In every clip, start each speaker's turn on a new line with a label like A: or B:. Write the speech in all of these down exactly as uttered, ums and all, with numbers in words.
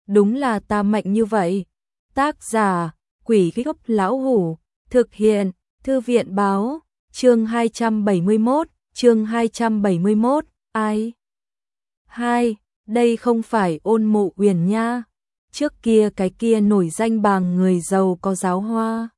A: đúng là ta mạnh như vậy. Tác giả, Quỷ Gốc Lão Hủ, thực hiện, Thư viện Báo, chương hai trăm bảy mươi mốt, chương hai trăm bảy mươi mốt, ai? Hai, đây không phải Ôn Mộ Uyển nha, trước kia cái kia nổi danh bàng người giàu có giáo hoa.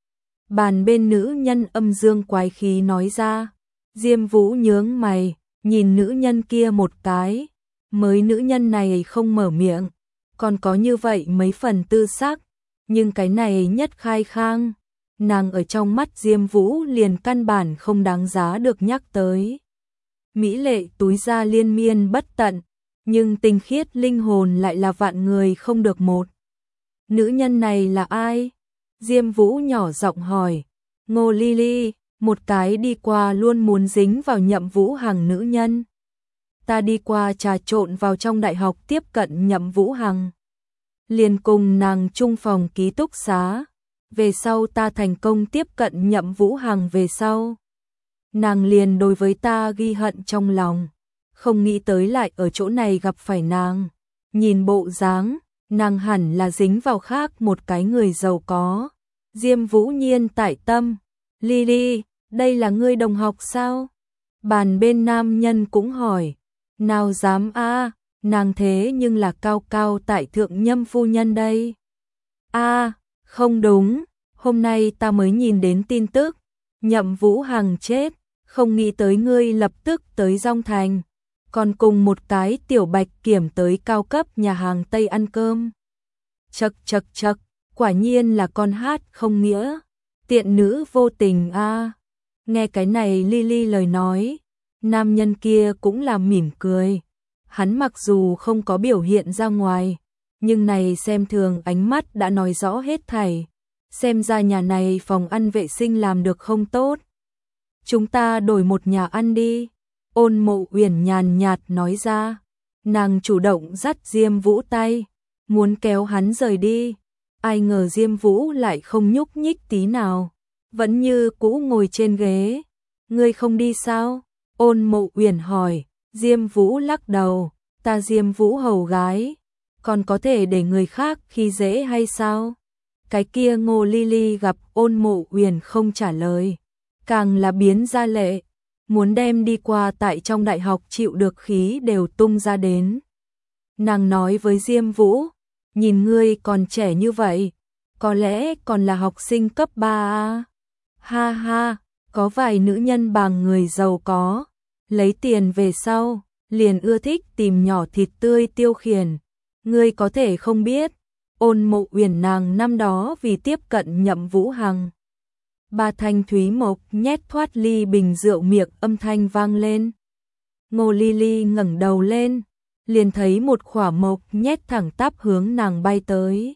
A: Bàn bên nữ nhân âm dương quái khí nói ra, Diêm Vũ nhướng mày, nhìn nữ nhân kia một cái, mới nữ nhân này không mở miệng, còn có như vậy mấy phần tư sắc, nhưng cái này nhất khai khang, nàng ở trong mắt Diêm Vũ liền căn bản không đáng giá được nhắc tới. Mỹ lệ túi ra liên miên bất tận, nhưng tinh khiết linh hồn lại là vạn người không được một. Nữ nhân này là ai? Diêm Vũ nhỏ giọng hỏi. Ngô Ly Ly, một cái đi qua luôn muốn dính vào Nhậm Vũ Hằng nữ nhân. Ta đi qua trà trộn vào trong đại học tiếp cận Nhậm Vũ Hằng. Liền cùng nàng chung phòng ký túc xá. Về sau ta thành công tiếp cận Nhậm Vũ Hằng về sau. Nàng liền đối với ta ghi hận trong lòng. Không nghĩ tới lại ở chỗ này gặp phải nàng. Nhìn bộ dáng, nàng hẳn là dính vào khác một cái người giàu có. Diêm Vũ nhiên tại tâm. Ly Ly, đây là ngươi đồng học sao? Bàn bên nam nhân cũng hỏi. Nào dám a, nàng thế nhưng là cao cao tại thượng Nhâm phu nhân đây. A, không đúng, hôm nay ta mới nhìn đến tin tức. Nhậm Vũ Hằng chết, không nghĩ tới ngươi lập tức tới Dong Thành. Còn cùng một cái tiểu bạch kiểm tới cao cấp nhà hàng Tây ăn cơm. Chậc chậc chậc, quả nhiên là con hát không nghĩa. Tiện nữ vô tình a. Nghe cái này Ly Ly lời nói, nam nhân kia cũng là mỉm cười. Hắn mặc dù không có biểu hiện ra ngoài, nhưng này xem thường ánh mắt đã nói rõ hết thảy. Xem ra nhà này phòng ăn vệ sinh làm được không tốt. Chúng ta đổi một nhà ăn đi. Ôn Mộ Uyển nhàn nhạt nói ra. Nàng chủ động dắt Diêm Vũ tay, muốn kéo hắn rời đi. Ai ngờ Diêm Vũ lại không nhúc nhích tí nào, vẫn như cũ ngồi trên ghế. Ngươi không đi sao? Ôn Mộ Uyển hỏi. Diêm Vũ lắc đầu. Ta Diêm Vũ hầu gái, còn có thể để người khác khi dễ hay sao? Cái kia Ngô Ly Ly gặp Ôn Mộ Uyển không trả lời, càng là biến ra lệ, muốn đem đi qua tại trong đại học chịu được khí đều tung ra đến. Nàng nói với Diêm Vũ, nhìn ngươi còn trẻ như vậy, có lẽ còn là học sinh cấp ba à? Ha ha, có vài nữ nhân bằng người giàu có, lấy tiền về sau, liền ưa thích tìm nhỏ thịt tươi tiêu khiển. Ngươi có thể không biết, Ôn Mộ Uyển nàng năm đó vì tiếp cận Nhậm Vũ Hằng. Ba thanh thúy mộc nhét thoát ly bình rượu miệng âm thanh vang lên. Ngô Ly Ly ngẩng đầu lên, liền thấy một khỏa mộc nhét thẳng tắp hướng nàng bay tới.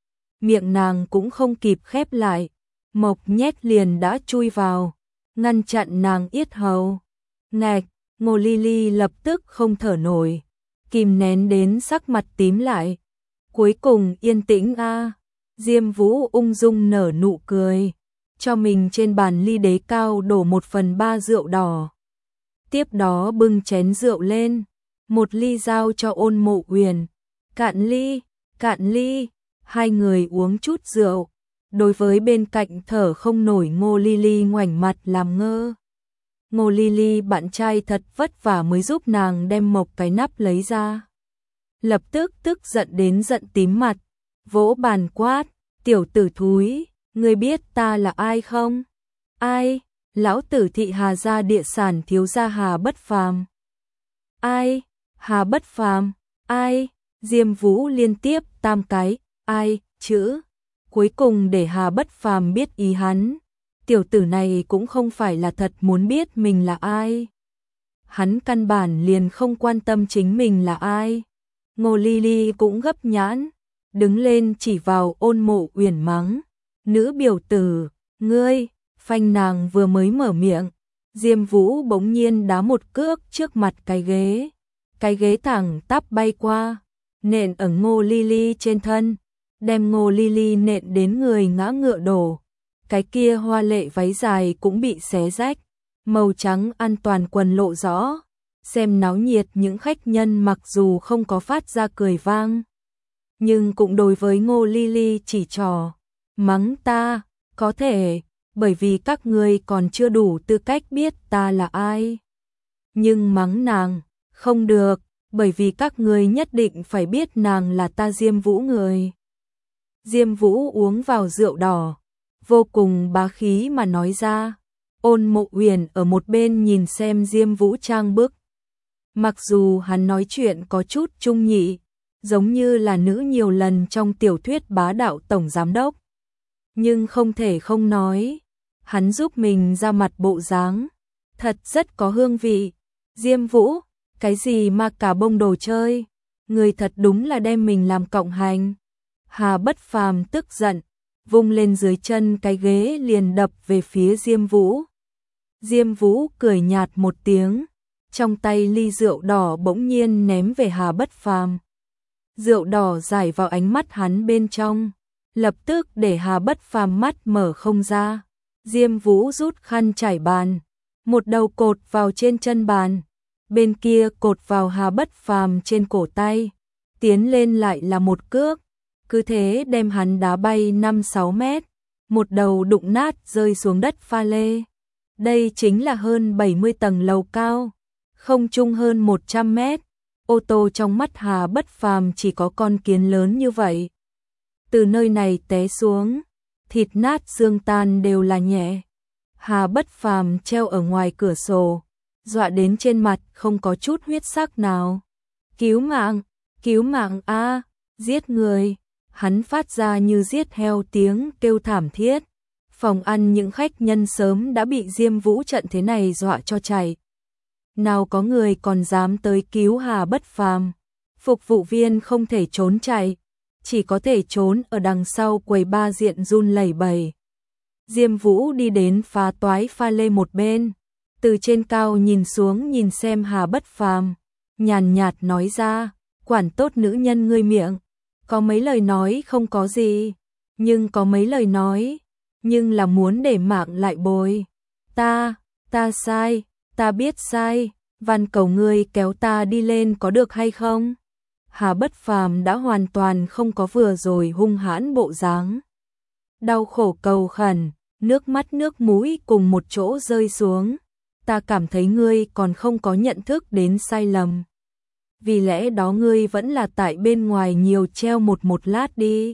A: Miệng nàng cũng không kịp khép lại, mộc nhét liền đã chui vào, ngăn chặn nàng yết hầu. Ngạch, Ngô Ly Ly lập tức không thở nổi, kìm nén đến sắc mặt tím lại. Cuối cùng yên tĩnh a. Diêm Vũ ung dung nở nụ cười, cho mình trên bàn ly đế cao đổ một phần ba rượu đỏ. Tiếp đó bưng chén rượu lên, một ly giao cho Ôn Mộ Uyển. Cạn ly, cạn ly, hai người uống chút rượu. Đối với bên cạnh thở không nổi Ngô Ly Ly ngoảnh mặt làm ngơ. Ngô Ly Ly bạn trai thật vất vả mới giúp nàng đem một cái nắp lấy ra. Lập tức tức giận đến giận tím mặt, vỗ bàn quát, tiểu tử thúi, ngươi biết ta là ai không? Ai? Lão tử Thị Hà gia địa sản thiếu gia Hà Bất Phàm. Ai? Hà Bất Phàm? Ai? Diêm Vũ liên tiếp tam cái, ai, chữ. Cuối cùng để Hà Bất Phàm biết ý hắn. Tiểu tử này cũng không phải là thật muốn biết mình là ai. Hắn căn bản liền không quan tâm chính mình là ai. Ngô Ly Ly cũng gấp nhãn, đứng lên chỉ vào Ôn Mộ Uyển mắng. Nữ biểu tử, ngươi, phanh nàng vừa mới mở miệng. Diêm Vũ bỗng nhiên đá một cước trước mặt cái ghế. Cái ghế thẳng tắp bay qua, nện ở Ngô Ly Ly trên thân, đem Ngô Ly Ly nện đến người ngã ngựa đổ. Cái kia hoa lệ váy dài cũng bị xé rách, màu trắng an toàn quần lộ rõ. Xem náo nhiệt những khách nhân mặc dù không có phát ra cười vang, nhưng cũng đối với Ngô Ly Ly chỉ trỏ, mắng ta, có thể, bởi vì các ngươi còn chưa đủ tư cách biết ta là ai. Nhưng mắng nàng, không được, bởi vì các ngươi nhất định phải biết nàng là ta Diêm Vũ người. Diêm Vũ uống vào rượu đỏ, vô cùng bá khí mà nói ra. Ôn Mộ Uyển ở một bên nhìn xem Diêm Vũ trang bức. Mặc dù hắn nói chuyện có chút trung nhị, giống như là nữ nhiều lần trong tiểu thuyết bá đạo tổng giám đốc, nhưng không thể không nói, hắn giúp mình ra mặt bộ dáng, thật rất có hương vị. Diêm Vũ, cái gì mà cả bông đồ chơi, người thật đúng là đem mình làm cộng hành. Hà Bất Phàm tức giận, vung lên dưới chân cái ghế liền đập về phía Diêm Vũ. Diêm Vũ cười nhạt một tiếng, trong tay ly rượu đỏ bỗng nhiên ném về Hà Bất Phàm. Rượu đỏ rải vào ánh mắt hắn bên trong, lập tức để Hà Bất Phàm mắt mở không ra. Diêm Vũ rút khăn trải bàn, một đầu cột vào trên chân bàn, bên kia cột vào Hà Bất Phàm trên cổ tay, tiến lên lại là một cước, cứ thế đem hắn đá bay năm sáu mét, một đầu đụng nát rơi xuống đất pha lê. Đây chính là hơn bảy mươi tầng lầu cao, không trung hơn một trăm mét, ô tô trong mắt Hà Bất Phàm chỉ có con kiến lớn như vậy. Từ nơi này té xuống, thịt nát xương tan đều là nhẹ. Hà Bất Phàm treo ở ngoài cửa sổ, dọa đến trên mặt không có chút huyết sắc nào. Cứu mạng, cứu mạng a, giết người. Hắn phát ra như giết heo tiếng kêu thảm thiết. Phòng ăn những khách nhân sớm đã bị Diêm Vũ trận thế này dọa cho chạy. Nào có người còn dám tới cứu Hà Bất Phàm. Phục vụ viên không thể trốn chạy, chỉ có thể trốn ở đằng sau quầy ba diện run lẩy bẩy. Diêm Vũ đi đến phá toái pha lê một bên, từ trên cao nhìn xuống nhìn xem Hà Bất Phàm, nhàn nhạt nói ra, quản tốt nữ nhân ngươi miệng, có mấy lời nói không có gì, nhưng có mấy lời nói, nhưng là muốn để mạng lại bồi. Ta, ta sai, ta biết sai, van cầu ngươi kéo ta đi lên có được hay không? Hà Bất Phàm đã hoàn toàn không có vừa rồi hung hãn bộ dáng. Đau khổ cầu khẩn, nước mắt nước mũi cùng một chỗ rơi xuống. Ta cảm thấy ngươi còn không có nhận thức đến sai lầm. Vì lẽ đó ngươi vẫn là tại bên ngoài nhiều treo một một lát đi.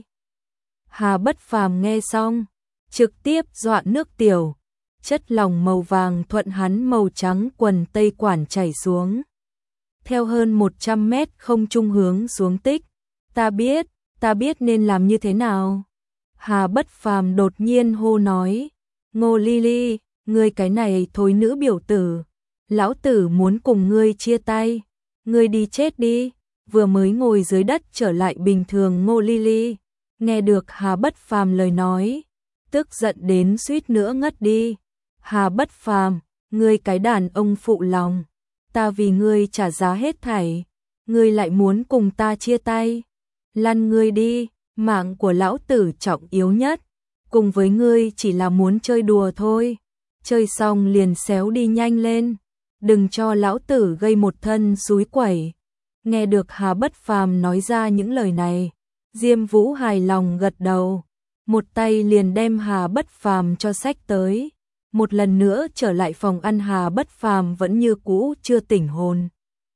A: Hà Bất Phàm nghe xong, trực tiếp dọa nước tiểu, chất lỏng màu vàng thuận hắn màu trắng quần tây quản chảy xuống. Theo hơn một trăm mét không trung hướng xuống tích, ta biết, ta biết nên làm như thế nào. Hà Bất Phàm đột nhiên hô nói, Ngô Ly Ly, ngươi cái này thối nữ biểu tử, lão tử muốn cùng ngươi chia tay, ngươi đi chết đi. Vừa mới ngồi dưới đất trở lại bình thường Ngô Ly Ly, nghe được Hà Bất Phàm lời nói, tức giận đến suýt nữa ngất đi. Hà Bất Phàm, ngươi cái đàn ông phụ lòng, ta vì ngươi trả giá hết thảy, ngươi lại muốn cùng ta chia tay. Lăn ngươi đi, mạng của lão tử trọng yếu nhất, cùng với ngươi chỉ là muốn chơi đùa thôi, chơi xong liền xéo đi nhanh lên, đừng cho lão tử gây một thân xúi quẩy. Nghe được Hà Bất Phàm nói ra những lời này, Diêm Vũ hài lòng gật đầu, một tay liền đem Hà Bất Phàm cho xách tới. Một lần nữa trở lại phòng ăn, Hà Bất Phàm vẫn như cũ chưa tỉnh hồn.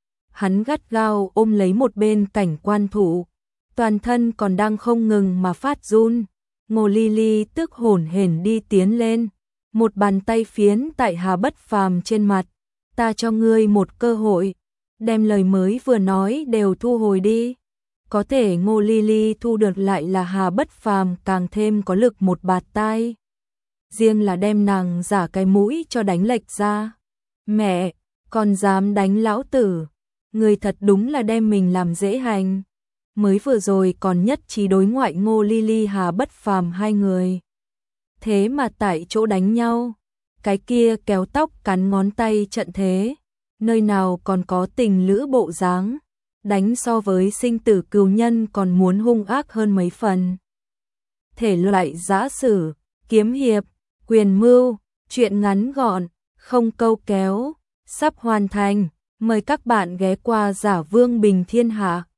A: Hắn gắt gao ôm lấy một bên cảnh quan thủ, toàn thân còn đang không ngừng mà phát run. Ngô Ly Ly tức hổn hển đi tiến lên, một bàn tay phiến tại Hà Bất Phàm trên mặt. Ta cho ngươi một cơ hội, đem lời mới vừa nói đều thu hồi đi. Có thể Ngô Ly Ly thu được lại là Hà Bất Phàm càng thêm có lực một bạt tai. Riêng là đem nàng giả cái mũi cho đánh lệch ra. Mẹ, còn dám đánh lão tử, người thật đúng là đem mình làm dễ hành. Mới vừa rồi còn nhất trí đối ngoại Ngô Ly Ly Hà Bất Phàm hai người. Thế mà tại chỗ đánh nhau, cái kia kéo tóc cắn ngón tay trận thế, nơi nào còn có tình lữ bộ dáng, đánh so với sinh tử cừu nhân còn muốn hung ác hơn mấy phần. Thể loại giã sử, kiếm hiệp, quyền mưu, truyện ngắn gọn, không câu kéo, sắp hoàn thành, mời các bạn ghé qua Giả Vương Bình Thiên Hạ.